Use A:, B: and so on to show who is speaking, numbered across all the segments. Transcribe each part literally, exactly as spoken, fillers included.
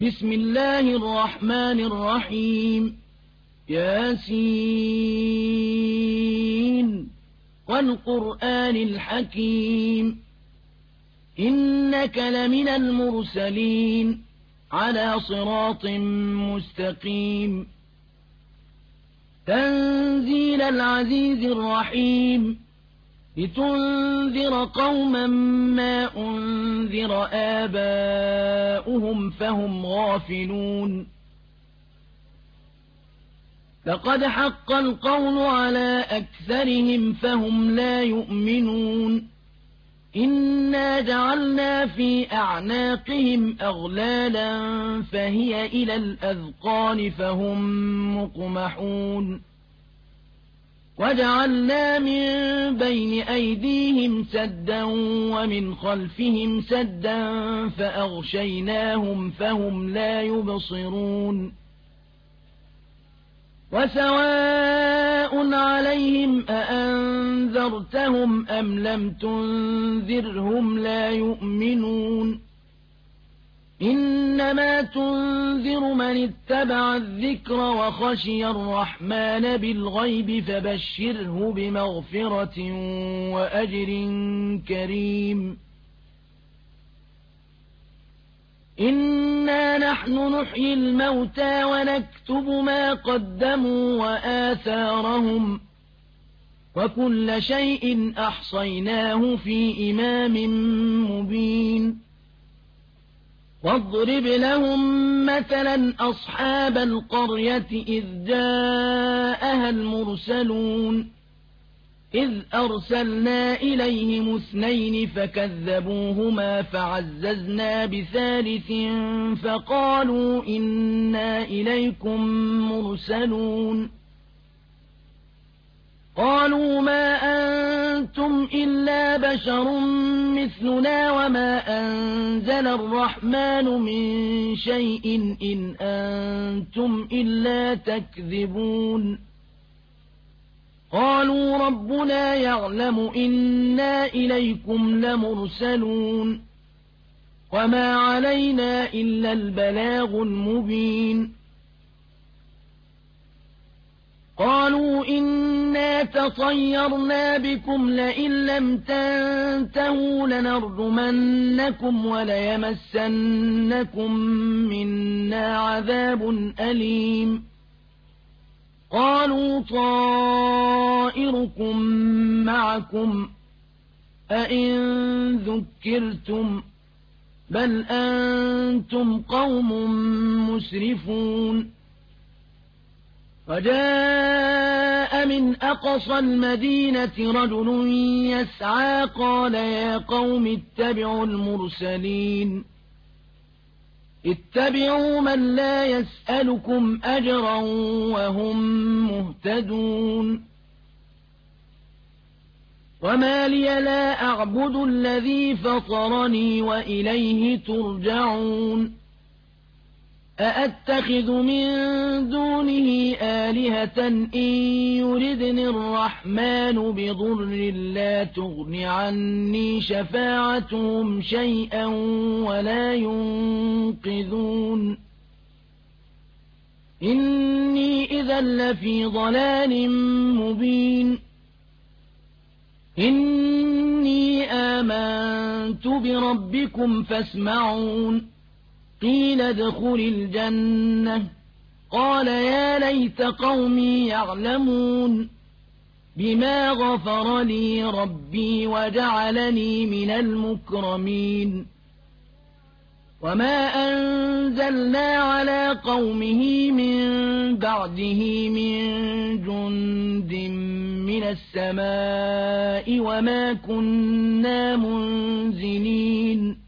A: بسم الله الرحمن الرحيم ياسين والقرآن الحكيم إنك لمن المرسلين على صراط مستقيم تنزيل العزيز الرحيم لتنذر قوما ما أنذر آباؤهم فهم غافلون لقد حق القول على أكثرهم فهم لا يؤمنون إنا جعلنا في أعناقهم أغلالا فهي إلى الأذقان فهم مقمحون وجعلنا من بين أيديهم سدا ومن خلفهم سدا فأغشيناهم فهم لا يبصرون وسواء عليهم أأنذرتهم أم لم تنذرهم لا يؤمنون إنما تنذر من اتبع الذكر وخشي الرحمن بالغيب فبشره بمغفرة وأجر كريم إنا نحن نحيي الموتى ونكتب ما قدموا وآثارهم وكل شيء أحصيناه في إمام مبين واضرب لهم مثلا أصحاب القرية إذ جاءها المرسلون إذ أرسلنا إليهم اثنين فكذبوهما فعززنا بثالث فقالوا إنا إليكم مرسلون قالوا ما أنتم إلا بشر مثلنا وما أنزل الرحمن من شيء إن أنتم إلا تكذبون قالوا ربنا يعلم إنا إليكم لمرسلون وما علينا إلا البلاغ المبين قالوا إنا تطيرنا بكم لئن لم تنتهوا لنرجمنكم وليمسنكم منا عذاب أليم قالوا طائركم معكم أئن ذكرتم بل أنتم قوم مسرفون وجاء من أقصى المدينة رجل يسعى قال يا قوم اتبعوا المرسلين اتبعوا من لا يسألكم أجرا وهم مهتدون وما لي لا أعبد الذي فطرني وإليه ترجعون أأتخذ من دونه آلهة إن يردني الرحمن بضر لا تغن عني شفاعتهم شيئا ولا ينقذون إني إذا لفي ضلال مبين إني آمنت بربكم فاسمعون قيل ادخل الجنة قال يا ليت قومي يعلمون بما غفر لي ربي وجعلني من المكرمين وما أنزلنا على قومه من بعده من جند من السماء وما كنا منزلين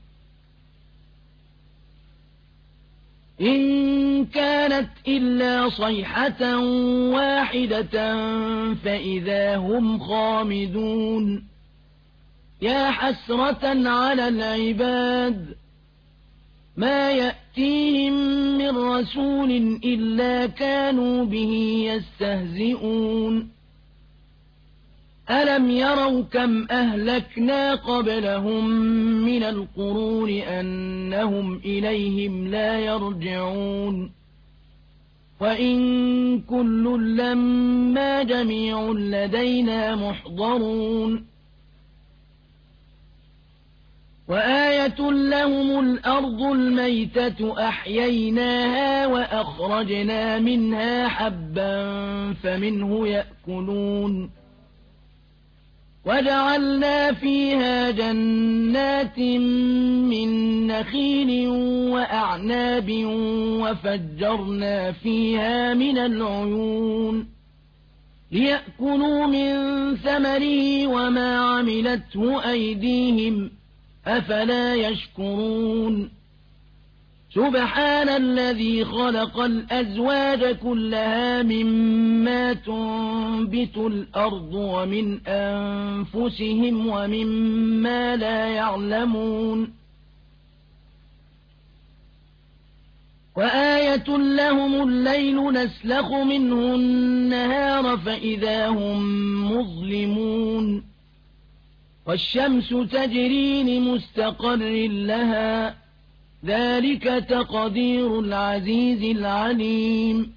A: إن كانت إلا صيحة واحدة فإذا هم خامدون يا حسرة على العباد ما يأتيهم من رسول إلا كانوا به يستهزئون ألم يروا كم أهلكنا قبلهم من القرون أنهم إليهم لا يرجعون وإن كل لما جميع لدينا محضرون وآية لهم الأرض الميتة أحييناها وأخرجنا منها حبا فمنه يأكلون وجعلنا فيها جنات من نخيل وأعناب وفجرنا فيها من العيون ليأكلوا من ثمره وما عملته أيديهم أفلا يشكرون سبحان الذي خلق الأزواج كلها مما تنبت الأرض ومن أنفسهم ومما لا يعلمون وآية لهم الليل نسلخ منه النهار فإذا هم مظلمون والشمس تجري لمستقر لها ذلك تقدير العزيز العليم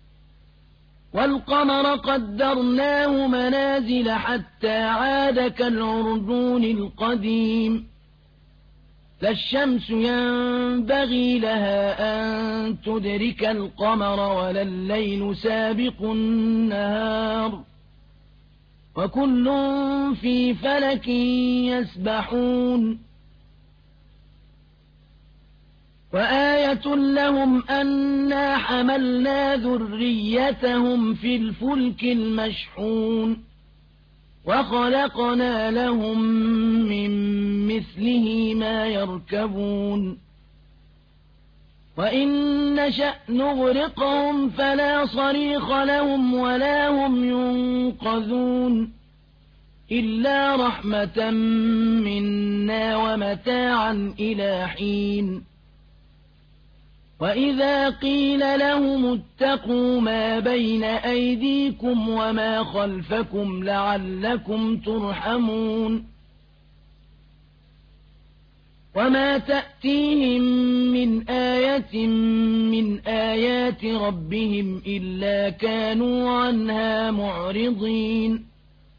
A: والقمر قدرناه منازل حتى عاد كالعرجون القديم لا الشمس ينبغي لها أن تدرك القمر ولا الليل سابق النهار وكل في فلك يسبحون وآية لهم أنا حملنا ذريتهم في الفلك المشحون وخلقنا لهم من مثله ما يركبون وإن نشأ نغرقهم فلا صريخ لهم ولا هم ينقذون إلا رحمة منا ومتاعا إلى حين وإذا قيل لهم اتقوا ما بين أيديكم وما خلفكم لعلكم ترحمون وما تأتيهم من آية من آيات ربهم إلا كانوا عنها معرضين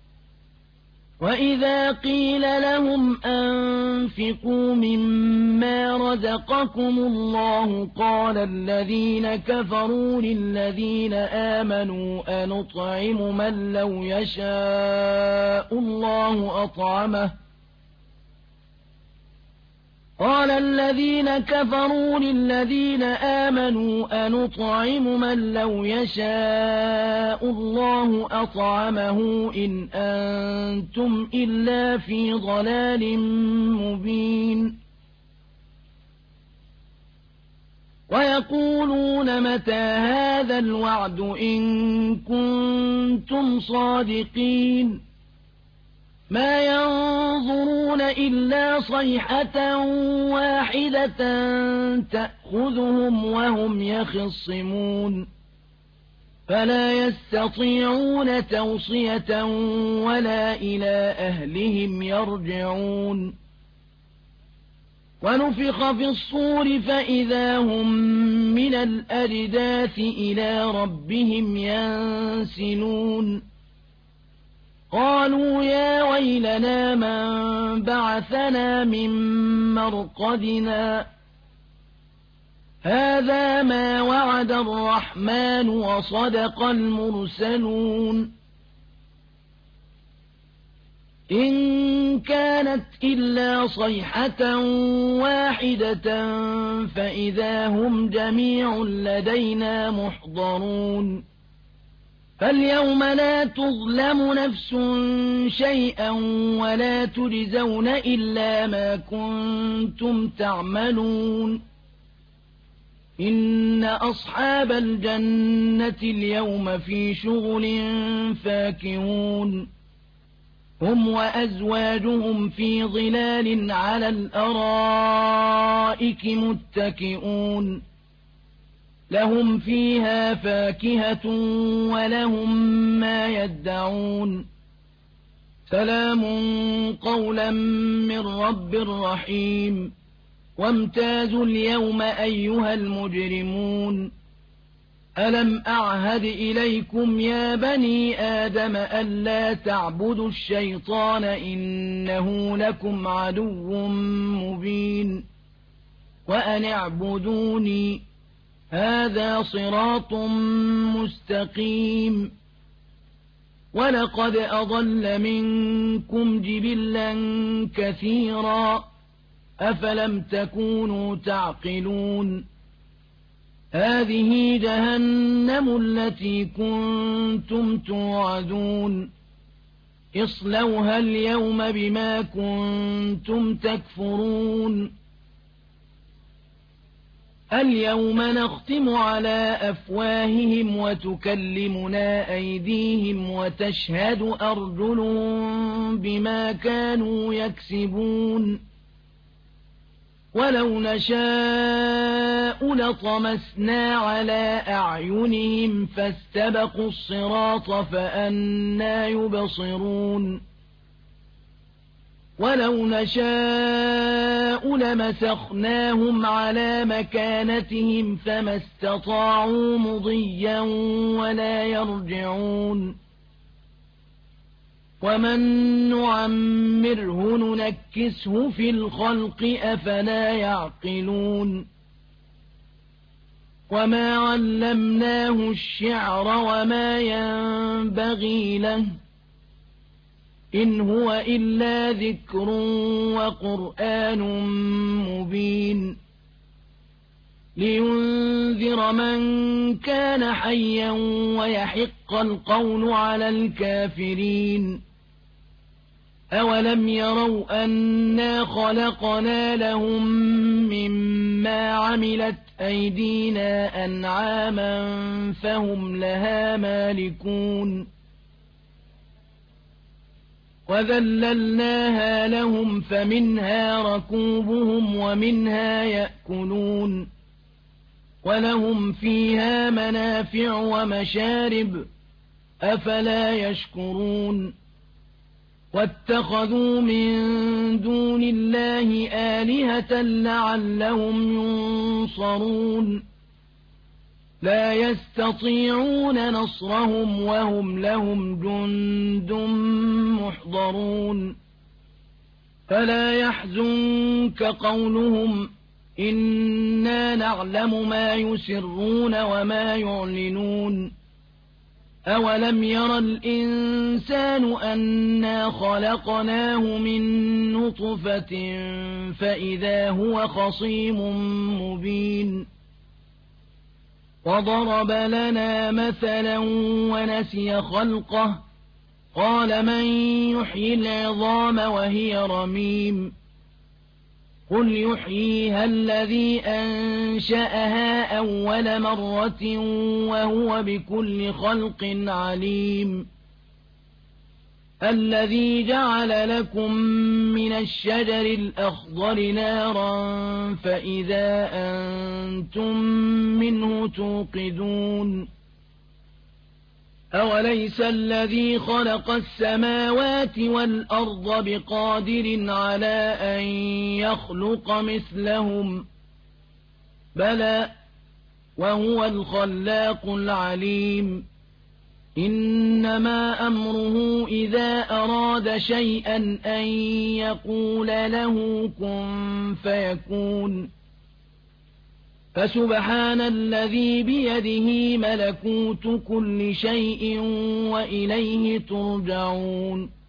A: وإذا قيل لهم أنفقوا مما رزقكم الله قال الذين كفروا للذين آمنوا أنطعم من لو يشاء الله أطعمه قال الذين كفروا للذين آمنوا أنطعم من لو يشاء الله أطعمه إن أنتم إلا في ضلال مبين ويقولون متى هذا الوعد إن كنتم صادقين ما ينظرون إلا صيحة واحدة تأخذهم وهم يخصمون فلا يستطيعون توصية ولا إلى أهلهم يرجعون ونفخ في الصور فإذا هم من الأجداث إلى ربهم ينسلون قالوا يا ويلنا من بعثنا من مرقدنا هذا ما وعد الرحمن وصدق المرسلون إن كانت إلا صيحة واحدة فإذا هم جميع لدينا محضرون فاليوم لا تظلم نفس شيئا ولا تجزون إلا ما كنتم تعملون إن أصحاب الجنة اليوم في شغل فاكهون هم وأزواجهم في ظلال على الأرائك متكئون لهم فيها فاكهة ولهم ما يدعون سلام قولا من رب رحيم وامتازوا اليوم أيها المجرمون ألم أعهد إليكم يا بني آدم ألا تعبدوا الشيطان إنه لكم عدو مبين وأن اعبدوني هذا صراط مستقيم ولقد أضل منكم جبلا كثيرا أفلم تكونوا تعقلون هذه جهنم التي كنتم توعدون اصلوها اليوم بما كنتم تكفرون اليوم نختم على أفواههم وتكلمنا أيديهم وتشهد أرجلهم بما كانوا يكسبون ولو نشاء لطمسنا على أعينهم فاستبقوا الصراط فأنى يبصرون ولو نشاء لمسخناهم على مكانتهم فما استطاعوا مضيا ولا يرجعون ومن نعمره ننكسه في الخلق أفلا يعقلون وما علمناه الشعر وما ينبغي له إن هو إلا ذكر وقرآن مبين لينذر من كان حيا ويحق القول على الكافرين أولم يروا أنا خلقنا لهم مما عملت أيدينا أنعاما فهم لها مالكون وذللناها لهم فمنها ركوبهم ومنها يأكلون ولهم فيها منافع ومشارب أفلا يشكرون واتخذوا من دون الله آلهة لعلهم ينصرون لا يستطيعون نصرهم وهم لهم جند محضرون فلا يحزنك قولهم إنا نعلم ما يسرون وما يعلنون أولم ير الإنسان أنا خلقناه من نطفة فإذا هو خصيم مبين وضرب لنا مثلا ونسي خلقه قال من يحيي العظام وهي رميم قل يحييها الذي أنشأها أول مرة وهو بكل خلق عليم الذي جعل لكم من الشجر الأخضر نارا فإذا أنتم منه توقدون أوليس الذي خلق السماوات والأرض بقادر على أن يخلق مثلهم بلى وهو الخلاق العليم إنما أمره إذا أراد شيئا أن يقول له كن فيكون فسبحان الذي بيده ملكوت كل شيء وإليه ترجعون